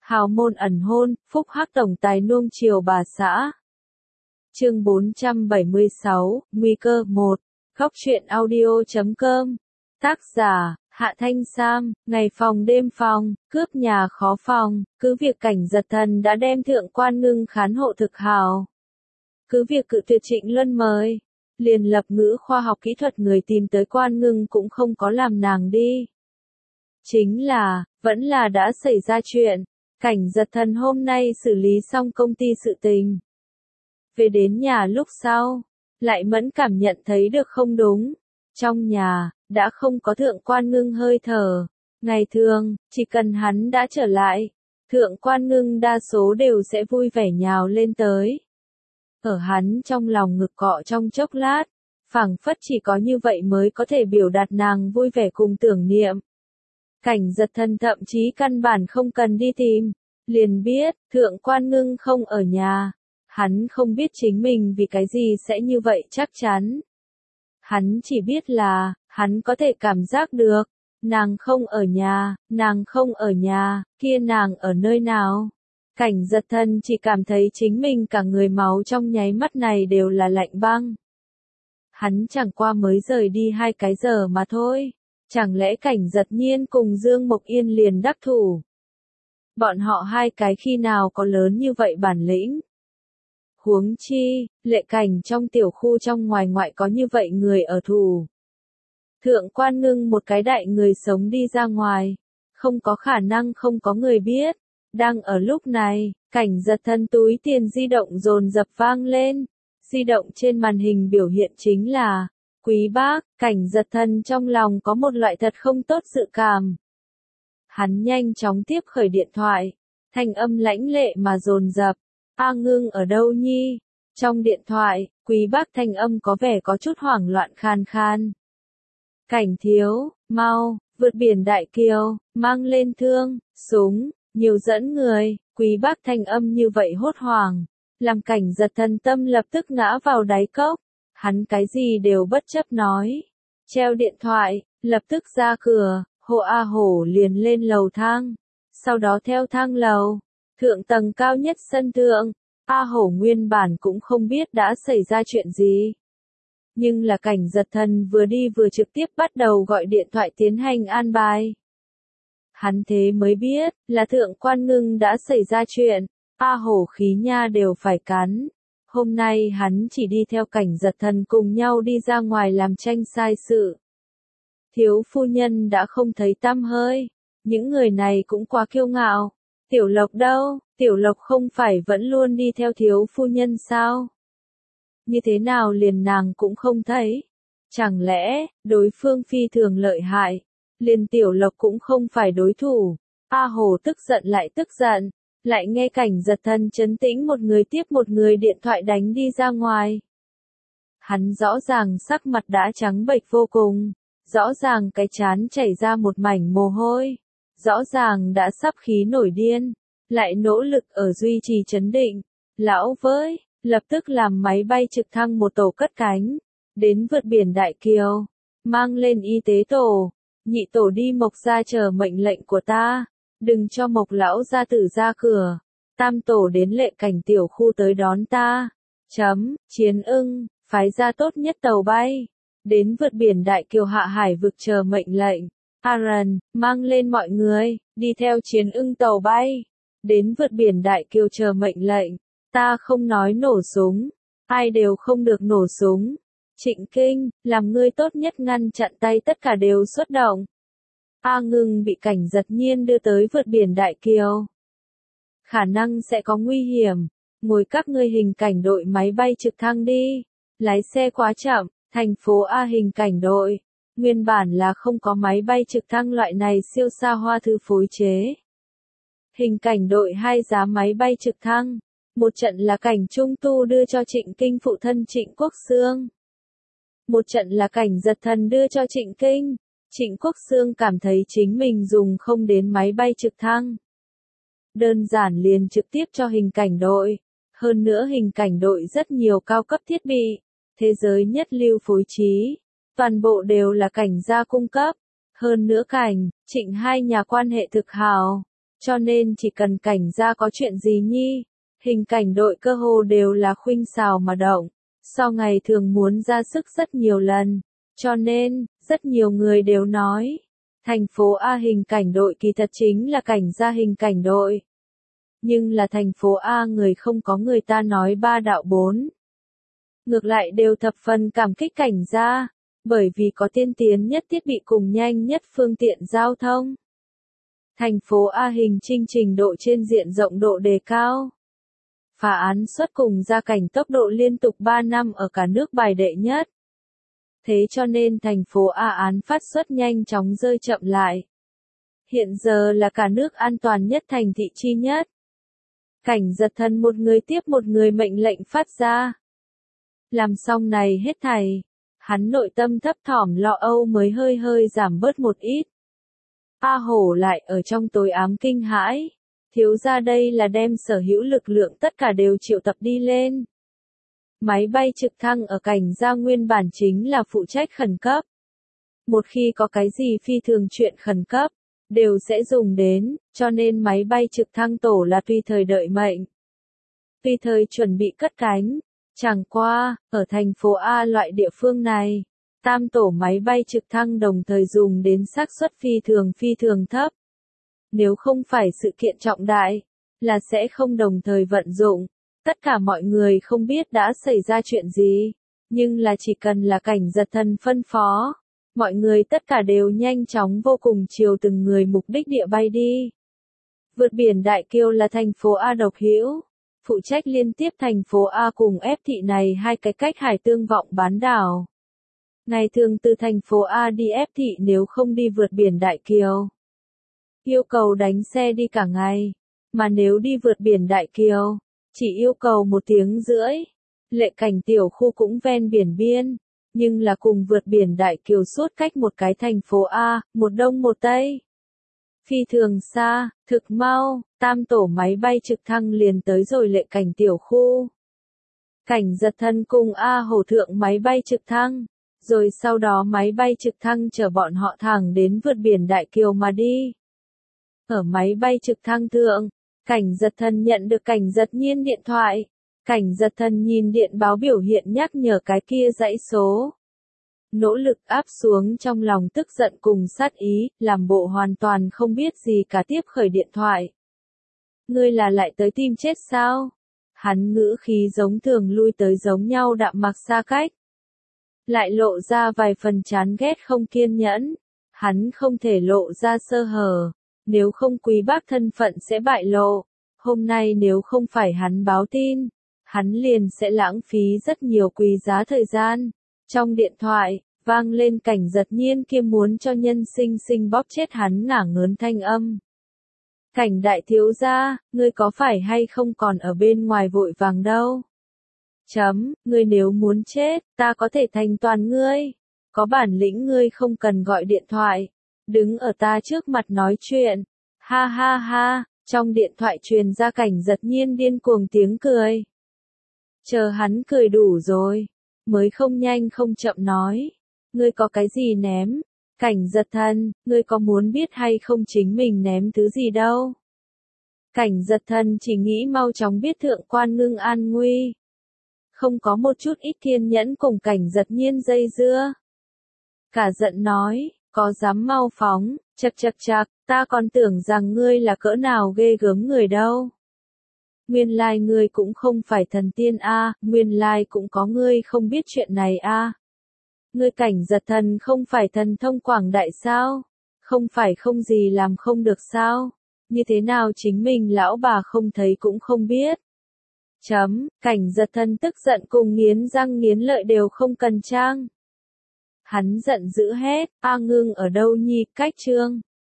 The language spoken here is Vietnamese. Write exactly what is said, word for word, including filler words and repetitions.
Hào môn ẩn hôn, phúc hắc tổng tài nuông chiều bà xã. Chương bốn trăm bảy mươi sáu, Nguy cơ một. Góc truyện audio chấm com. Tác giả, Hạ Thanh Sam. Ngày phòng đêm phòng, cướp nhà khó phòng, cứ việc Cảnh Giật Thần đã đem Thượng Quan Ngưng khán hộ thực hào. Cứ việc cự tuyệt Trịnh Luân mời, liền lập ngữ khoa học kỹ thuật người tìm tới Quan Ngưng cũng không có làm nàng đi. Chính là, vẫn là đã xảy ra chuyện. Cảnh Giật Thần hôm nay xử lý xong công ty sự tình. Về đến nhà lúc sau, lại mẫn cảm nhận thấy được không đúng. Trong nhà, đã không có Thượng Quan Ngưng hơi thở. Ngày thường, chỉ cần hắn đã trở lại, Thượng Quan Ngưng đa số đều sẽ vui vẻ nhào lên tới. Ở hắn trong lòng ngực cọ trong chốc lát, phảng phất chỉ có như vậy mới có thể biểu đạt nàng vui vẻ cùng tưởng niệm. Cảnh Giật Thần thậm chí căn bản không cần đi tìm, liền biết, Thượng Quan Ngưng không ở nhà. Hắn không biết chính mình vì cái gì sẽ như vậy chắc chắn. Hắn chỉ biết là, hắn có thể cảm giác được, nàng không ở nhà, nàng không ở nhà, kia nàng ở nơi nào. Cảnh Giật Thần chỉ cảm thấy chính mình cả người máu trong nháy mắt này đều là lạnh băng. Hắn chẳng qua mới rời đi hai cái giờ mà thôi. Chẳng lẽ Cảnh Giật Nhiên cùng Dương Mộc Yên liền đắc thủ? Bọn họ hai cái khi nào có lớn như vậy bản lĩnh? Huống chi, Lệ Cảnh trong tiểu khu trong ngoài ngoại có như vậy người ở thủ. Thượng Quan Ngưng một cái đại người sống đi ra ngoài, không có khả năng không có người biết. Đang ở lúc này, Cảnh Giật Thần túi tiền di động dồn dập vang lên. Di động trên màn hình biểu hiện chính là Quý bác. Cảnh Giật Thần trong lòng có một loại thật không tốt dự cảm. Hắn nhanh chóng tiếp khởi điện thoại, thanh âm lãnh lệ mà dồn dập. A Ngưng ở đâu nhi? Trong điện thoại, Quý bác thanh âm có vẻ có chút hoảng loạn khan khan. Cảnh thiếu, mau, vượt biển Đại Kiều, mang lên thương, súng, nhiều dẫn người. Quý bác thanh âm như vậy hốt hoảng, làm Cảnh Giật Thần tâm lập tức ngã vào đáy cốc. Hắn cái gì đều bất chấp nói. Treo điện thoại, lập tức ra cửa, Hồ A Hổ liền lên lầu thang. Sau đó theo thang lầu, thượng tầng cao nhất sân thượng, A Hổ nguyên bản cũng không biết đã xảy ra chuyện gì. Nhưng là Cảnh Giật Thần vừa đi vừa trực tiếp bắt đầu gọi điện thoại tiến hành an bài. Hắn thế mới biết, là Thượng Quan Ngưng đã xảy ra chuyện, A Hổ khí nha đều phải cắn. Hôm nay hắn chỉ đi theo Cảnh Giật Thần cùng nhau đi ra ngoài làm tranh sai sự. Thiếu phu nhân đã không thấy tăm hơi. Những người này cũng quá kiêu ngạo. Tiểu Lộc đâu? Tiểu Lộc không phải vẫn luôn đi theo thiếu phu nhân sao? Như thế nào liền nàng cũng không thấy? Chẳng lẽ, đối phương phi thường lợi hại, liền Tiểu Lộc cũng không phải đối thủ? A Hồ tức giận lại tức giận, lại nghe Cảnh Giật Thần trấn tĩnh một người tiếp một người điện thoại đánh đi ra ngoài. Hắn rõ ràng sắc mặt đã trắng bệch vô cùng, rõ ràng cái trán chảy ra một mảnh mồ hôi, rõ ràng đã sắp khí nổi điên, lại nỗ lực ở duy trì trấn định. Lão với, lập tức làm máy bay trực thăng một tổ cất cánh, đến vượt biển Đại Kiều, mang lên y tế tổ, nhị tổ đi Mộc gia chờ mệnh lệnh của ta, đừng cho Mộc lão gia tử ra cửa, tam tổ đến Lệ Cảnh tiểu khu tới đón ta. Chấm, Chiến Ưng, phái ra tốt nhất tàu bay, đến vượt biển Đại Kiều hạ hải vực chờ mệnh lệnh. Aaron, mang lên mọi người, đi theo Chiến Ưng tàu bay, đến vượt biển Đại Kiều chờ mệnh lệnh. Ta không nói nổ súng, ai đều không được nổ súng. Trịnh Kinh, làm ngươi tốt nhất ngăn chặn tay tất cả đều xuất động. A Ngưng bị Cảnh Giật Nhiên đưa tới vượt biển Đại Kiều. Khả năng sẽ có nguy hiểm, ngồi các ngươi hình cảnh đội máy bay trực thăng đi. Lái xe quá chậm, thành phố A hình cảnh đội. Nguyên bản là không có máy bay trực thăng loại này siêu xa hoa thư phối chế. Hình cảnh đội hai giá máy bay trực thăng. Một trận là Cảnh Trung Tu đưa cho Trịnh Kinh phụ thân Trịnh Quốc Xương. Một trận là Cảnh Giật Thần đưa cho Trịnh Kinh. Trịnh Quốc Xương cảm thấy chính mình dùng không đến máy bay trực thăng. Đơn giản liền trực tiếp cho hình cảnh đội. Hơn nữa hình cảnh đội rất nhiều cao cấp thiết bị. Thế giới nhất lưu phối trí. Toàn bộ đều là Cảnh gia cung cấp. Hơn nữa Cảnh, Trịnh hai nhà quan hệ thực hào. Cho nên chỉ cần cảnh gia có chuyện gì nhi, hình cảnh đội cơ hồ đều là khuynh xào mà động, so ngày thường muốn ra sức rất nhiều lần, cho nên, rất nhiều người đều nói, thành phố A hình cảnh đội kỳ thật chính là cảnh gia hình cảnh đội. Nhưng là thành phố A người không có người ta nói ba đạo bốn. Ngược lại đều thập phần cảm kích cảnh gia, bởi vì có tiên tiến nhất thiết bị cùng nhanh nhất phương tiện giao thông. Thành phố A hình chinh trình độ trên diện rộng độ đề cao. Phá án suất cùng gia cảnh tốc độ liên tục ba năm ở cả nước bài đệ nhất. Thế cho nên thành phố A án phát suất nhanh chóng rơi chậm lại. Hiện giờ là cả nước an toàn nhất thành thị chi nhất. Cảnh giật thần một người tiếp một người mệnh lệnh phát ra. Làm xong này hết thảy, hắn nội tâm thấp thỏm lo âu mới hơi hơi giảm bớt một ít. A Hổ lại ở trong tối ám kinh hãi, thiếu gia đây là đem sở hữu lực lượng tất cả đều triệu tập đi lên. Máy bay trực thăng ở cảnh gia nguyên bản chính là phụ trách khẩn cấp. Một khi có cái gì phi thường chuyện khẩn cấp, đều sẽ dùng đến, cho nên máy bay trực thăng tổ là tùy thời đợi mệnh. Tùy thời chuẩn bị cất cánh, chẳng qua, ở thành phố A loại địa phương này, tam tổ máy bay trực thăng đồng thời dùng đến xác suất phi thường phi thường thấp. Nếu không phải sự kiện trọng đại, là sẽ không đồng thời vận dụng. Tất cả mọi người không biết đã xảy ra chuyện gì, nhưng là chỉ cần là cảnh giật thần phân phó, mọi người tất cả đều nhanh chóng vô cùng chiều từng người mục đích địa bay đi. Vượt biển Đại Kiêu là thành phố A độc hữu, phụ trách liên tiếp thành phố A cùng F thị này hai cái cách hải tương vọng bán đảo. Ngày thường từ thành phố A đi F thị nếu không đi vượt biển Đại Kiêu, yêu cầu đánh xe đi cả ngày, mà nếu đi vượt biển Đại Kiêu, chỉ yêu cầu một tiếng rưỡi. Lệ Cảnh tiểu khu cũng ven biển biên, nhưng là cùng vượt biển Đại Kiều suốt cách một cái thành phố A, một đông một tây. Phi thường xa, thực mau, tam tổ máy bay trực thăng liền tới rồi Lệ Cảnh tiểu khu. Cảnh giật thần cùng A Hổ thượng máy bay trực thăng, rồi sau đó máy bay trực thăng chở bọn họ thẳng đến vượt biển Đại Kiều mà đi. Ở máy bay trực thăng thượng, cảnh giật thần nhận được cảnh giật nhiên điện thoại. Cảnh giật thần nhìn điện báo biểu hiện nhắc nhở cái kia dãy số. Nỗ lực áp xuống trong lòng tức giận cùng sát ý, làm bộ hoàn toàn không biết gì cả tiếp khởi điện thoại. Ngươi là lại tới tìm chết sao? Hắn ngữ khí giống thường lui tới giống nhau đạm mạc xa cách. Lại lộ ra vài phần chán ghét không kiên nhẫn. Hắn không thể lộ ra sơ hở. Nếu không quý bác thân phận sẽ bại lộ. Hôm nay nếu không phải hắn báo tin, hắn liền sẽ lãng phí rất nhiều quý giá thời gian. Trong điện thoại, vang lên cảnh giật nhiên kia muốn cho nhân sinh sinh bóp chết hắn ngả ngớn thanh âm. Cảnh đại thiếu gia, ngươi có phải hay không còn ở bên ngoài vội vàng đâu? Chấm, ngươi nếu muốn chết, ta có thể thành toàn ngươi. Có bản lĩnh ngươi không cần gọi điện thoại. Đứng ở ta trước mặt nói chuyện. Ha ha ha, trong điện thoại truyền ra cảnh giật nhiên điên cuồng tiếng cười. Chờ hắn cười đủ rồi, mới không nhanh không chậm nói. Ngươi có cái gì ném? Cảnh giật thần, ngươi có muốn biết hay không chính mình ném thứ gì đâu? Cảnh giật thần chỉ nghĩ mau chóng biết thượng quan ngưng an nguy. Không có một chút ít kiên nhẫn cùng cảnh giật nhiên dây dưa. Cả giận nói, có dám mau phóng, chật chật chật, ta còn tưởng rằng ngươi là cỡ nào ghê gớm người đâu. Nguyên lai ngươi cũng không phải thần tiên a, nguyên lai cũng có ngươi không biết chuyện này a. Ngươi cảnh giật thần không phải thần thông quảng đại sao? Không phải không gì làm không được sao? Như thế nào chính mình lão bà không thấy cũng không biết. Chấm, cảnh giật thần tức giận cùng nghiến răng nghiến lợi đều không cần trang. Hắn giận dữ hét, A Ngưng ở đâu nhi, cách trương.